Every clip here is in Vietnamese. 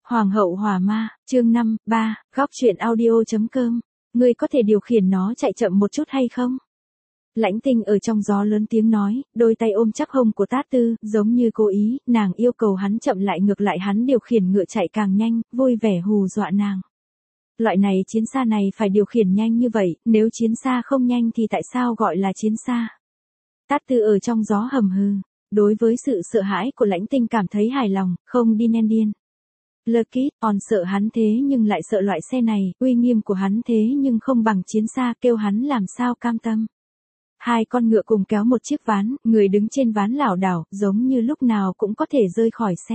Hoàng hậu Hỏa Ma, chương 5, 3, góc truyện audio.com. Ngươi có thể điều khiển nó chạy chậm một chút hay không? Lãnh Tinh ở trong gió lớn tiếng nói, đôi tay ôm chắc hông của Tát Tư, giống như cố ý, nàng yêu cầu hắn chậm lại, ngược lại hắn điều khiển ngựa chạy càng nhanh, vui vẻ hù dọa nàng. Loại này chiến xa này phải điều khiển nhanh như vậy, nếu chiến xa không nhanh thì tại sao gọi là chiến xa? Tát Tư ở trong gió hầm hừ, đối với sự sợ hãi của Lãnh Tinh cảm thấy hài lòng, không đi nên điên. Lucky, còn sợ hắn thế nhưng lại sợ loại xe này, uy nghiêm của hắn thế nhưng không bằng chiến xa, kêu hắn làm sao cam tâm. Hai con ngựa cùng kéo một chiếc ván, người đứng trên ván lảo đảo, giống như lúc nào cũng có thể rơi khỏi xe.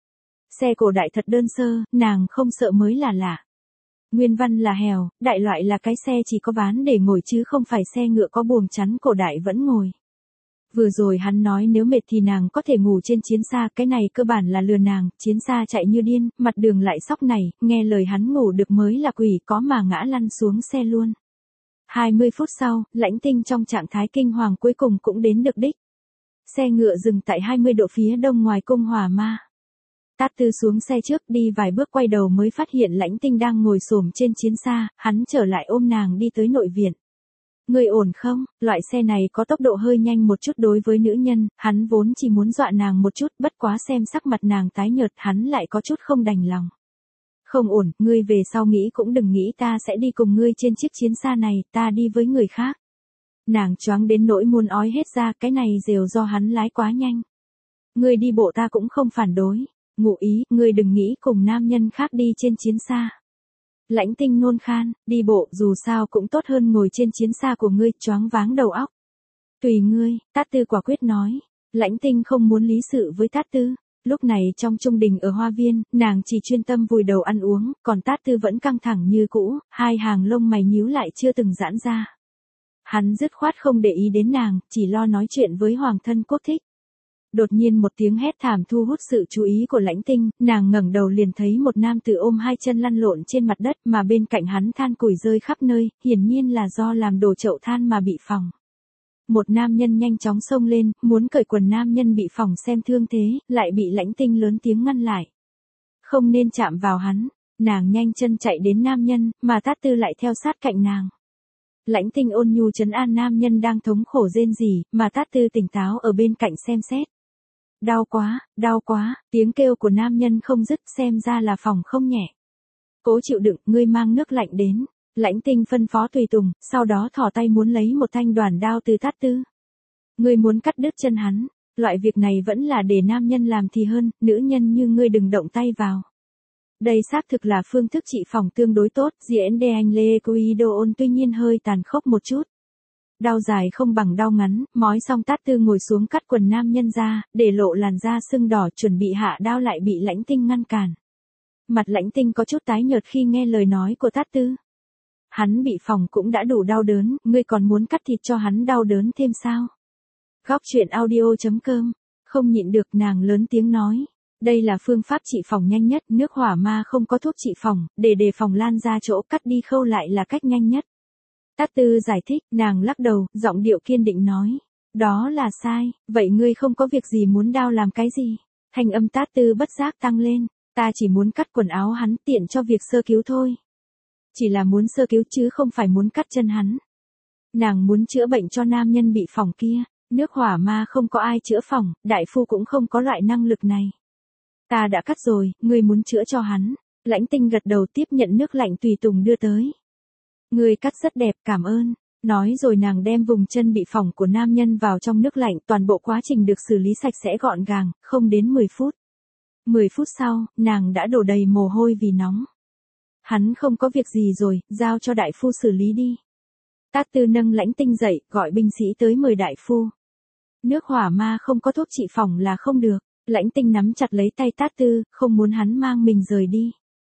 Xe cổ đại thật đơn sơ, nàng không sợ mới là lạ. Nguyên văn là hèo, đại loại là cái xe chỉ có ván để ngồi chứ không phải xe ngựa có buồng chắn, cổ đại vẫn ngồi. Vừa rồi hắn nói nếu mệt thì nàng có thể ngủ trên chiến xa, cái này cơ bản là lừa nàng, chiến xa chạy như điên, mặt đường lại sóc này, nghe lời hắn ngủ được mới là quỷ, có mà ngã lăn xuống xe luôn. 20 phút sau, Lãnh Tinh trong trạng thái kinh hoàng cuối cùng cũng đến được đích. Xe ngựa dừng tại 20 độ phía đông ngoài cung Hỏa Ma. Tát Tư xuống xe trước, đi vài bước quay đầu mới phát hiện Lãnh Tinh đang ngồi xổm trên chiến xa, hắn trở lại ôm nàng đi tới nội viện. Người ổn không? Loại xe này có tốc độ hơi nhanh một chút đối với nữ nhân, hắn vốn chỉ muốn dọa nàng một chút, bất quá xem sắc mặt nàng tái nhợt, hắn lại có chút không đành lòng. Không ổn, ngươi về sau nghĩ cũng đừng nghĩ ta sẽ đi cùng ngươi trên chiếc chiến xa này, ta đi với người khác. Nàng choáng đến nỗi muốn ói hết ra, cái này đều do hắn lái quá nhanh. Ngươi đi bộ ta cũng không phản đối. Ngụ ý, ngươi đừng nghĩ cùng nam nhân khác đi trên chiến xa. Lãnh Tinh nôn khan, đi bộ dù sao cũng tốt hơn ngồi trên chiến xa của ngươi, choáng váng đầu óc. Tùy ngươi, Tát Tư quả quyết nói. Lãnh Tinh không muốn lý sự với Tát Tư. Lúc này trong trung đình ở hoa viên, nàng chỉ chuyên tâm vùi đầu ăn uống, còn Tát Tư vẫn căng thẳng như cũ, hai hàng lông mày nhíu lại chưa từng giãn ra. Hắn dứt khoát không để ý đến nàng, chỉ lo nói chuyện với Hoàng thân quốc thích. Đột nhiên một tiếng hét thảm thu hút sự chú ý của Lãnh Tinh, nàng ngẩng đầu liền thấy một nam tử ôm hai chân lăn lộn trên mặt đất, mà bên cạnh hắn than củi rơi khắp nơi, hiển nhiên là do làm đổ chậu than mà bị phỏng. Một nam nhân nhanh chóng xông lên, muốn cởi quần nam nhân bị phỏng xem thương thế, lại bị Lãnh Tinh lớn tiếng ngăn lại. Không nên chạm vào hắn, nàng nhanh chân chạy đến nam nhân, mà Tát Tư lại theo sát cạnh nàng. Lãnh Tinh ôn nhu trấn an nam nhân đang thống khổ rên rỉ, mà Tát Tư tỉnh táo ở bên cạnh xem xét. Đau quá, tiếng kêu của nam nhân không dứt, xem ra là phỏng không nhẹ. Cố chịu đựng, ngươi mang nước lạnh đến. Lãnh Tinh phân phó tùy tùng, sau đó thò tay muốn lấy một thanh đoản đao từ Tát Tư. Ngươi muốn cắt đứt chân hắn, loại việc này vẫn là để nam nhân làm thì hơn, nữ nhân như ngươi đừng động tay vào. Đây xác thực là phương thức trị phỏng tương đối tốt, diễn de anh Lê Kuidoon tuy nhiên hơi tàn khốc một chút. Đau dài không bằng đau ngắn, mói xong Tát Tư ngồi xuống cắt quần nam nhân ra, để lộ làn da sưng đỏ, chuẩn bị hạ đao lại bị Lãnh Tinh ngăn cản. Mặt Lãnh Tinh có chút tái nhợt khi nghe lời nói của Tát Tư. Hắn bị phỏng cũng đã đủ đau đớn, ngươi còn muốn cắt thịt cho hắn đau đớn thêm sao? Góc truyện audio.com, không nhịn được nàng lớn tiếng nói. Đây là phương pháp trị phỏng nhanh nhất, nước Hỏa Ma không có thuốc trị phỏng, để đề phòng lan ra chỗ cắt đi khâu lại là cách nhanh nhất. Tát Tư giải thích, nàng lắc đầu, giọng điệu kiên định nói. Đó là sai, vậy ngươi không có việc gì muốn đao làm cái gì? Thanh âm Tát Tư bất giác tăng lên, ta chỉ muốn cắt quần áo hắn tiện cho việc sơ cứu thôi. Chỉ là muốn sơ cứu chứ không phải muốn cắt chân hắn. Nàng muốn chữa bệnh cho nam nhân bị phỏng kia, nước Hỏa Ma không có ai chữa phỏng, đại phu cũng không có loại năng lực này. Ta đã cắt rồi, ngươi muốn chữa cho hắn. Lãnh Tinh gật đầu tiếp nhận nước lạnh tùy tùng đưa tới. Ngươi cắt rất đẹp, cảm ơn. Nói rồi nàng đem vùng chân bị phỏng của nam nhân vào trong nước lạnh, toàn bộ quá trình được xử lý sạch sẽ gọn gàng, không đến 10 phút. 10 phút sau, nàng đã đổ đầy mồ hôi vì nóng. Hắn không có việc gì rồi, giao cho đại phu xử lý đi. Tát Tư nâng Lãnh Tinh dậy, gọi binh sĩ tới mời đại phu. Nước Hỏa Ma không có thuốc trị phỏng là không được. Lãnh Tinh nắm chặt lấy tay Tát Tư, không muốn hắn mang mình rời đi.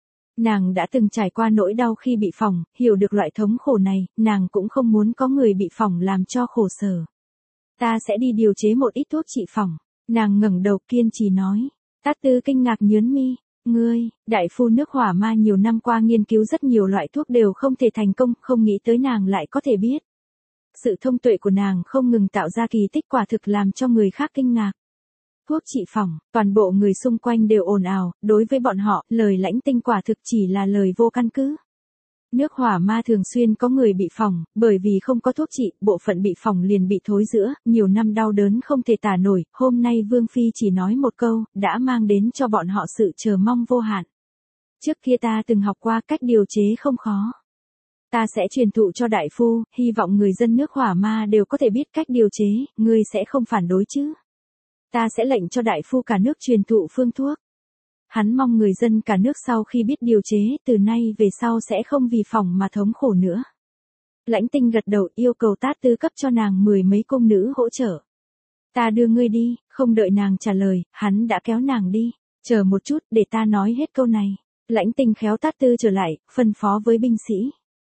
Nàng đã từng trải qua nỗi đau khi bị phỏng, hiểu được loại thống khổ này, nàng cũng không muốn có người bị phỏng làm cho khổ sở. Ta sẽ đi điều chế một ít thuốc trị phỏng. Nàng ngẩng đầu kiên trì nói. Tát Tư kinh ngạc nhướng mi. Ngươi, đại phu nước Hỏa Ma nhiều năm qua nghiên cứu rất nhiều loại thuốc đều không thể thành công, không nghĩ tới nàng lại có thể biết. Sự thông tuệ của nàng không ngừng tạo ra kỳ tích, quả thực làm cho người khác kinh ngạc. Thuốc trị phỏng, toàn bộ người xung quanh đều ồn ào, đối với bọn họ, lời Lãnh Tinh quả thực chỉ là lời vô căn cứ. Nước hỏa ma thường xuyên có người bị phỏng, bởi vì không có thuốc trị, bộ phận bị phỏng liền bị thối rữa, nhiều năm đau đớn không thể tả nổi, hôm nay Vương Phi chỉ nói một câu, đã mang đến cho bọn họ sự chờ mong vô hạn. Trước kia ta từng học qua cách điều chế không khó. Ta sẽ truyền thụ cho đại phu, hy vọng người dân nước hỏa ma đều có thể biết cách điều chế, ngươi sẽ không phản đối chứ. Ta sẽ lệnh cho đại phu cả nước truyền thụ phương thuốc. Hắn mong người dân cả nước sau khi biết điều chế, từ nay về sau sẽ không vì phỏng mà thống khổ nữa. Lãnh Tinh gật đầu yêu cầu Tát Tư cấp cho nàng 10 mấy cung nữ hỗ trợ. Ta đưa ngươi đi, không đợi nàng trả lời, hắn đã kéo nàng đi. Chờ một chút, để ta nói hết câu này. Lãnh Tinh khéo Tát Tư trở lại, phân phó với binh sĩ.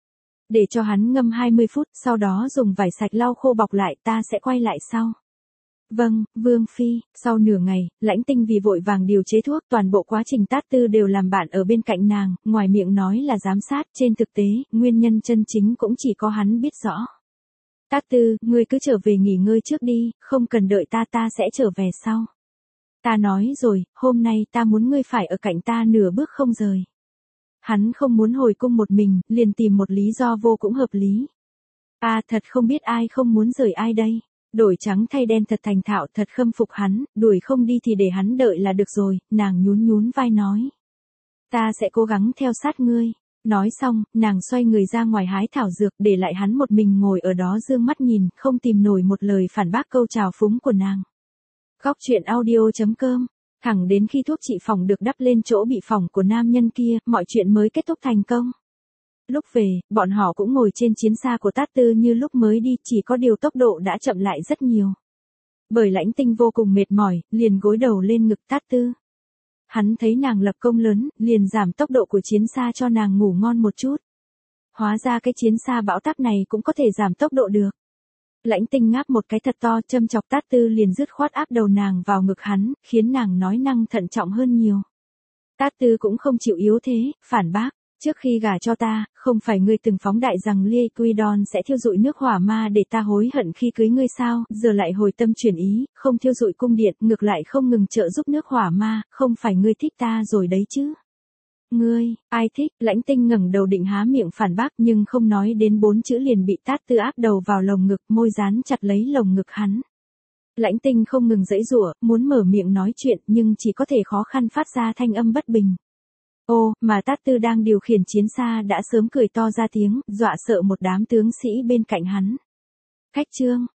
Để cho hắn ngâm 20 phút, sau đó dùng vải sạch lau khô bọc lại, ta sẽ quay lại sau. Vâng, Vương Phi, sau nửa ngày, Lãnh Tinh vì vội vàng điều chế thuốc, toàn bộ quá trình Tát Tư đều làm bạn ở bên cạnh nàng, ngoài miệng nói là giám sát, trên thực tế, nguyên nhân chân chính cũng chỉ có hắn biết rõ. Tát Tư, ngươi cứ trở về nghỉ ngơi trước đi, không cần đợi ta sẽ trở về sau. Ta nói rồi, hôm nay ta muốn ngươi phải ở cạnh ta nửa bước không rời. Hắn không muốn hồi cung một mình, liền tìm một lý do vô cũng hợp lý. Thật không biết ai không muốn rời ai đây. Đổi trắng thay đen thật thành thạo, thật khâm phục hắn, đuổi không đi thì để hắn đợi là được rồi, nàng nhún nhún vai nói. Ta sẽ cố gắng theo sát ngươi. Nói xong, nàng xoay người ra ngoài hái thảo dược, để lại hắn một mình ngồi ở đó dương mắt nhìn, không tìm nổi một lời phản bác câu trào phúng của nàng. Góc truyện audio.com. Thẳng đến khi thuốc trị phỏng được đắp lên chỗ bị phỏng của nam nhân kia, mọi chuyện mới kết thúc thành công. Lúc về, bọn họ cũng ngồi trên chiến xa của Tát Tư như lúc mới đi, chỉ có điều tốc độ đã chậm lại rất nhiều. Bởi Lãnh Tinh vô cùng mệt mỏi, liền gối đầu lên ngực Tát Tư. Hắn thấy nàng lập công lớn, liền giảm tốc độ của chiến xa cho nàng ngủ ngon một chút. Hóa ra cái chiến xa bão táp này cũng có thể giảm tốc độ được. Lãnh Tinh ngáp một cái thật to, châm chọc Tát Tư liền dứt khoát áp đầu nàng vào ngực hắn, khiến nàng nói năng thận trọng hơn nhiều. Tát Tư cũng không chịu yếu thế, phản bác. Trước khi gả cho ta, không phải ngươi từng phóng đại rằng Liquidon sẽ thiêu dụi nước hỏa ma để ta hối hận khi cưới ngươi sao, giờ lại hồi tâm chuyển ý, không thiêu dụi cung điện, ngược lại không ngừng trợ giúp nước hỏa ma, không phải ngươi thích ta rồi đấy chứ. Ngươi, ai thích, Lãnh Tinh ngẩng đầu định há miệng phản bác nhưng không nói đến 4 chữ liền bị Tát Tư áp đầu vào lồng ngực, môi dán chặt lấy lồng ngực hắn. Lãnh Tinh không ngừng giãy giụa, muốn mở miệng nói chuyện nhưng chỉ có thể khó khăn phát ra thanh âm bất bình. Mà Tát Tư đang điều khiển chiến xa đã sớm cười to ra tiếng, dọa sợ một đám tướng sĩ bên cạnh hắn. Khách trương,